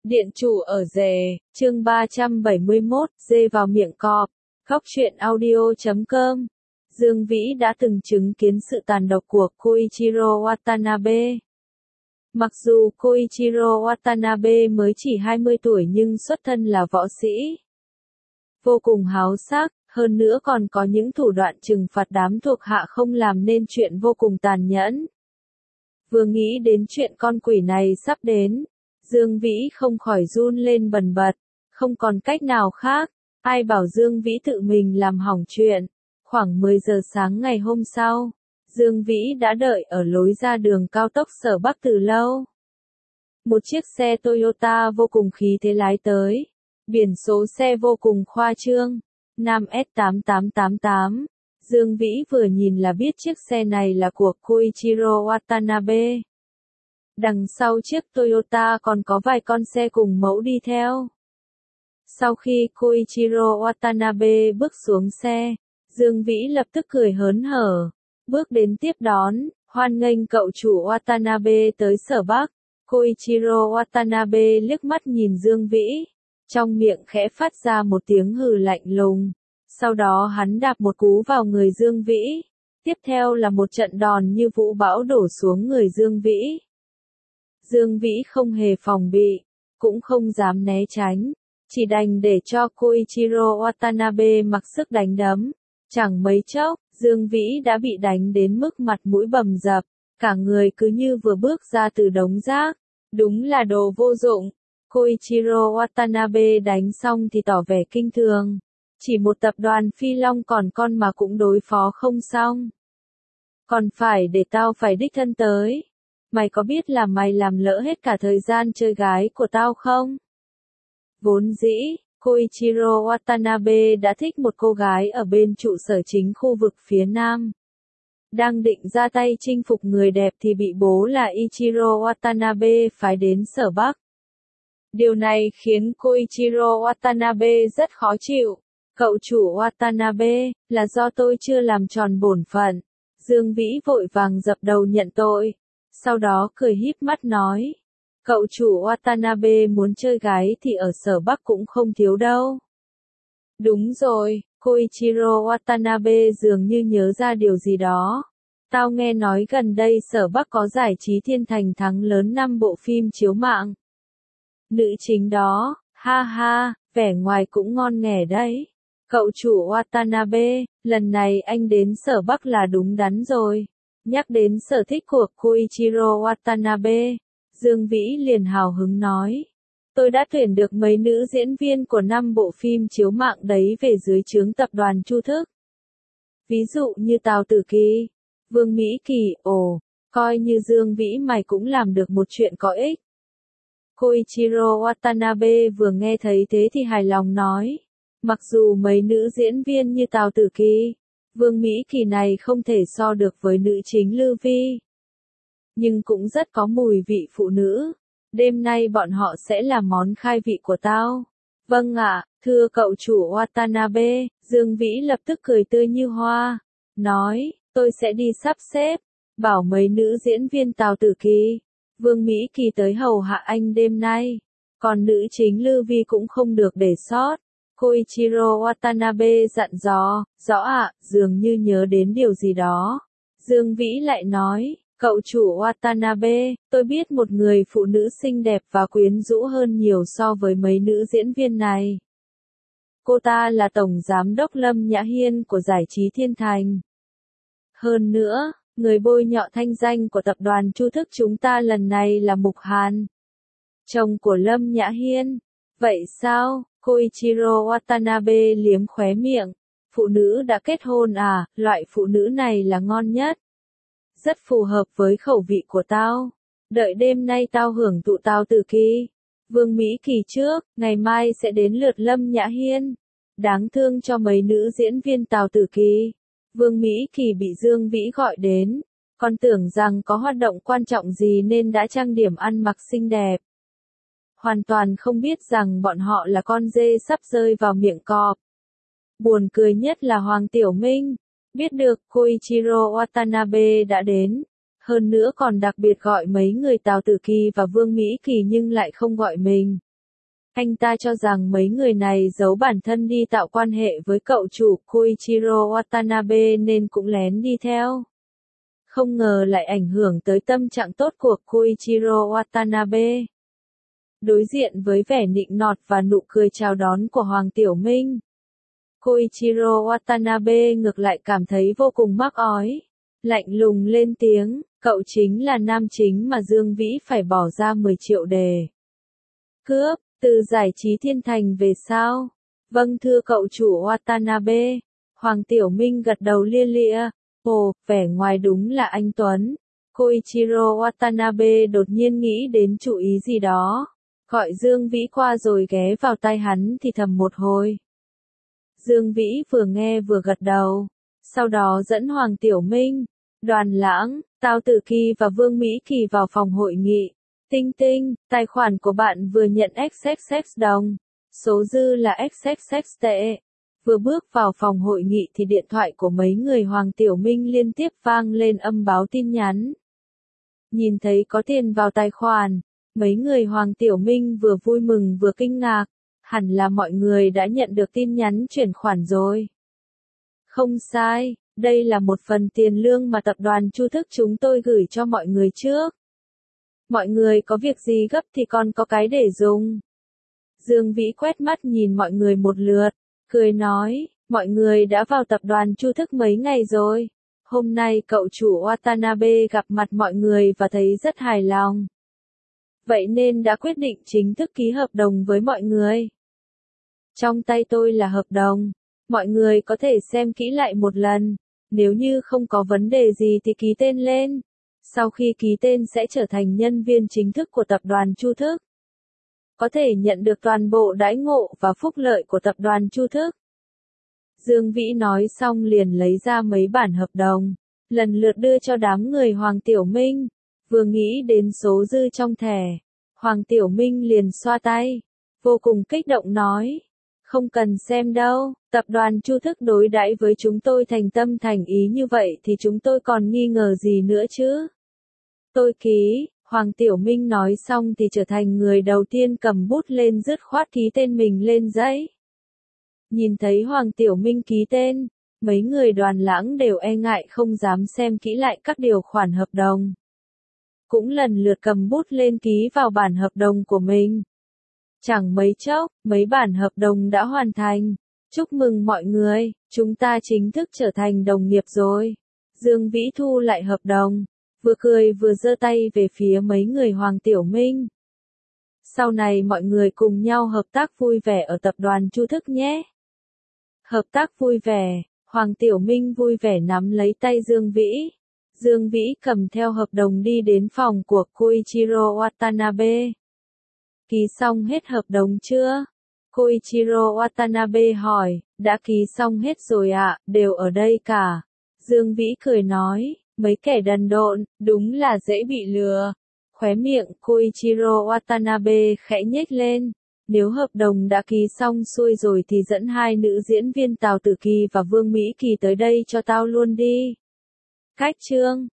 Điện chủ ở rể, chương 371, dê vào miệng cọp. Góc truyện audio.com. Dương Vĩ đã từng chứng kiến sự tàn độc của Koichiro Watanabe. Mặc dù Koichiro Watanabe mới chỉ 20 tuổi nhưng xuất thân là võ sĩ. Vô cùng háo sắc, hơn nữa còn có những thủ đoạn trừng phạt đám thuộc hạ không làm nên chuyện vô cùng tàn nhẫn. Vừa nghĩ đến chuyện con quỷ này sắp đến, Dương Vĩ không khỏi run lên bần bật, không còn cách nào khác, ai bảo Dương Vĩ tự mình làm hỏng chuyện. Khoảng 10 giờ sáng ngày hôm sau, Dương Vĩ đã đợi ở lối ra đường cao tốc Sở Bắc từ lâu. Một chiếc xe Toyota vô cùng khí thế lái tới, biển số xe vô cùng khoa trương, Nam S8888. Dương Vĩ vừa nhìn là biết chiếc xe này là của Koichiro Watanabe. Đằng sau chiếc Toyota còn có vài con xe cùng mẫu đi theo. Sau khi Koichiro Watanabe bước xuống xe, Dương Vĩ lập tức cười hớn hở, bước đến tiếp đón, hoan nghênh cậu chủ Watanabe tới Sở Bắc. Koichiro Watanabe liếc mắt nhìn Dương Vĩ, trong miệng khẽ phát ra một tiếng hừ lạnh lùng. Sau đó hắn đạp một cú vào người Dương Vĩ, tiếp theo là một trận đòn như vũ bão đổ xuống người Dương Vĩ. Dương Vĩ không hề phòng bị, cũng không dám né tránh, chỉ đành để cho Koichiro Watanabe mặc sức đánh đấm. Chẳng mấy chốc, Dương Vĩ đã bị đánh đến mức mặt mũi bầm dập, cả người cứ như vừa bước ra từ đống rác, đúng là đồ vô dụng. Koichiro Watanabe đánh xong thì tỏ vẻ kinh thường, chỉ một tập đoàn Phi Long còn con mà cũng đối phó không xong. Còn phải để tao phải đích thân tới. Mày có biết là mày làm lỡ hết cả thời gian chơi gái của tao không? Vốn dĩ, Koichiro Watanabe đã thích một cô gái ở bên trụ sở chính khu vực phía Nam. Đang định ra tay chinh phục người đẹp thì bị bố là Ichiro Watanabe phái đến Sở Bắc. Điều này khiến Koichiro Watanabe rất khó chịu. Cậu chủ Watanabe, là do tôi chưa làm tròn bổn phận. Dương Vĩ vội vàng dập đầu nhận tội. Sau đó cười híp mắt nói, cậu chủ Watanabe muốn chơi gái thì ở Sở Bắc cũng không thiếu đâu. Đúng rồi, Koichiro Watanabe dường như nhớ ra điều gì đó. Tao nghe nói gần đây Sở Bắc có giải trí thiên thành thắng lớn 5 bộ phim chiếu mạng. Nữ chính đó, ha ha, vẻ ngoài cũng ngon nghẻ đấy. Cậu chủ Watanabe, lần này anh đến Sở Bắc là đúng đắn rồi. Nhắc đến sở thích của Koichiro Watanabe, Dương Vĩ liền hào hứng nói. Tôi đã tuyển được mấy nữ diễn viên của 5 bộ phim chiếu mạng đấy về dưới trướng tập đoàn Chu Thức. Ví dụ như Tào Tử Kỳ, Vương Mỹ Kỳ, coi như Dương Vĩ mày cũng làm được một chuyện có ích. Koichiro Watanabe vừa nghe thấy thế thì hài lòng nói. Mặc dù mấy nữ diễn viên như Tào Tử Kỳ, Vương Mỹ Kỳ này không thể so được với nữ chính Lư Vi, nhưng cũng rất có mùi vị phụ nữ. Đêm nay bọn họ sẽ là món khai vị của tao. Vâng ạ, thưa cậu chủ Watanabe. Dương Vĩ lập tức cười tươi như hoa, nói, tôi sẽ đi sắp xếp, bảo mấy nữ diễn viên Tào Tử Kỳ, Vương Mỹ Kỳ tới hầu hạ anh đêm nay. Còn nữ chính Lư Vi cũng không được để sót. Koichiro Watanabe dặn dò, rõ ạ, dường như nhớ đến điều gì đó. Dương Vĩ lại nói, cậu chủ Watanabe, tôi biết một người phụ nữ xinh đẹp và quyến rũ hơn nhiều so với mấy nữ diễn viên này. Cô ta là Tổng Giám đốc Lâm Nhã Hiên của Giải trí Thiên Thành. Hơn nữa, người bôi nhọ thanh danh của tập đoàn Chu Thức chúng ta lần này là Mục Hàn, chồng của Lâm Nhã Hiên. Vậy sao? Koichiro Watanabe liếm khóe miệng. Phụ nữ đã kết hôn à, loại phụ nữ này là ngon nhất. Rất phù hợp với khẩu vị của tao. Đợi đêm nay tao hưởng thụ Tào Tử Kỳ, Vương Mỹ Kỳ trước, ngày mai sẽ đến lượt Lâm Nhã Hiên. Đáng thương cho mấy nữ diễn viên Tào Tử Kỳ, Vương Mỹ Kỳ bị Dương Vĩ gọi đến, còn tưởng rằng có hoạt động quan trọng gì nên đã trang điểm ăn mặc xinh đẹp. Hoàn toàn không biết rằng bọn họ là con dê sắp rơi vào miệng cọp. Buồn cười nhất là Hoàng Tiểu Minh, biết được Koichiro Watanabe đã đến, hơn nữa còn đặc biệt gọi mấy người Tào Tử Kỳ và Vương Mỹ Kỳ nhưng lại không gọi mình. Anh ta cho rằng mấy người này giấu bản thân đi tạo quan hệ với cậu chủ Koichiro Watanabe nên cũng lén đi theo. Không ngờ lại ảnh hưởng tới tâm trạng tốt của Koichiro Watanabe. Đối diện với vẻ nịnh nọt và nụ cười chào đón của Hoàng Tiểu Minh, Koichiro Watanabe ngược lại cảm thấy vô cùng mắc ói. Lạnh lùng lên tiếng, cậu chính là nam chính mà Dương Vĩ phải bỏ ra 10 triệu để cướp, từ giải trí thiên thành về sao? Vâng thưa cậu chủ Watanabe. Hoàng Tiểu Minh gật đầu lia lịa. Ồ, vẻ ngoài đúng là anh Tuấn. Koichiro Watanabe đột nhiên nghĩ đến chủ ý gì đó. Gọi Dương Vĩ qua rồi ghé vào tai hắn thì thầm một hồi. Dương Vĩ vừa nghe vừa gật đầu. Sau đó dẫn Hoàng Tiểu Minh, Đoàn Lãng, Tao Tử Kỳ và Vương Mỹ Kỳ vào phòng hội nghị. Tinh tinh, tài khoản của bạn vừa nhận XXX đồng. Số dư là XXX tệ. Vừa bước vào phòng hội nghị thì điện thoại của mấy người Hoàng Tiểu Minh liên tiếp vang lên âm báo tin nhắn. Nhìn thấy có tiền vào tài khoản, mấy người Hoàng Tiểu Minh vừa vui mừng vừa kinh ngạc. Hẳn là mọi người đã nhận được tin nhắn chuyển khoản rồi. Không sai, đây là một phần tiền lương mà tập đoàn Chu Thức chúng tôi gửi cho mọi người trước. Mọi người có việc gì gấp thì còn có cái để dùng. Dương Vĩ quét mắt nhìn mọi người một lượt, cười nói, mọi người đã vào tập đoàn Chu Thức mấy ngày rồi. Hôm nay cậu chủ Watanabe gặp mặt mọi người và thấy rất hài lòng. Vậy nên đã quyết định chính thức ký hợp đồng với mọi người. Trong tay tôi là hợp đồng, mọi người có thể xem kỹ lại một lần, nếu như không có vấn đề gì thì ký tên lên. Sau khi ký tên sẽ trở thành nhân viên chính thức của tập đoàn Chu Thức. Có thể nhận được toàn bộ đãi ngộ và phúc lợi của tập đoàn Chu Thức. Dương Vĩ nói xong liền lấy ra mấy bản hợp đồng, lần lượt đưa cho đám người Hoàng Tiểu Minh. Vừa nghĩ đến số dư trong thẻ, Hoàng Tiểu Minh liền xoa tay, vô cùng kích động nói, không cần xem đâu, tập đoàn Chu Thức đối đãi với chúng tôi thành tâm thành ý như vậy thì chúng tôi còn nghi ngờ gì nữa chứ. Tôi ký. Hoàng Tiểu Minh nói xong thì trở thành người đầu tiên cầm bút lên dứt khoát ký tên mình lên giấy. Nhìn thấy Hoàng Tiểu Minh ký tên, mấy người Đoàn Lãng đều e ngại không dám xem kỹ lại các điều khoản hợp đồng. Cũng lần lượt cầm bút lên ký vào bản hợp đồng của mình. Chẳng mấy chốc, mấy bản hợp đồng đã hoàn thành. Chúc mừng mọi người, chúng ta chính thức trở thành đồng nghiệp rồi. Dương Vĩ thu lại hợp đồng, vừa cười vừa giơ tay về phía mấy người Hoàng Tiểu Minh. Sau này mọi người cùng nhau hợp tác vui vẻ ở tập đoàn Chu Thức nhé. Hợp tác vui vẻ, Hoàng Tiểu Minh vui vẻ nắm lấy tay Dương Vĩ. Dương Vĩ cầm theo hợp đồng đi đến phòng của Koichiro Watanabe. Ký xong hết hợp đồng chưa? Koichiro Watanabe hỏi, đã ký xong hết rồi ạ, đều ở đây cả. Dương Vĩ cười nói, mấy kẻ đần độn, đúng là dễ bị lừa. Khóe miệng Koichiro Watanabe khẽ nhếch lên. Nếu hợp đồng đã ký xong xuôi rồi thì dẫn hai nữ diễn viên Tào Tử Kỳ và Vương Mỹ Kỳ tới đây cho tao luôn đi. Cách chương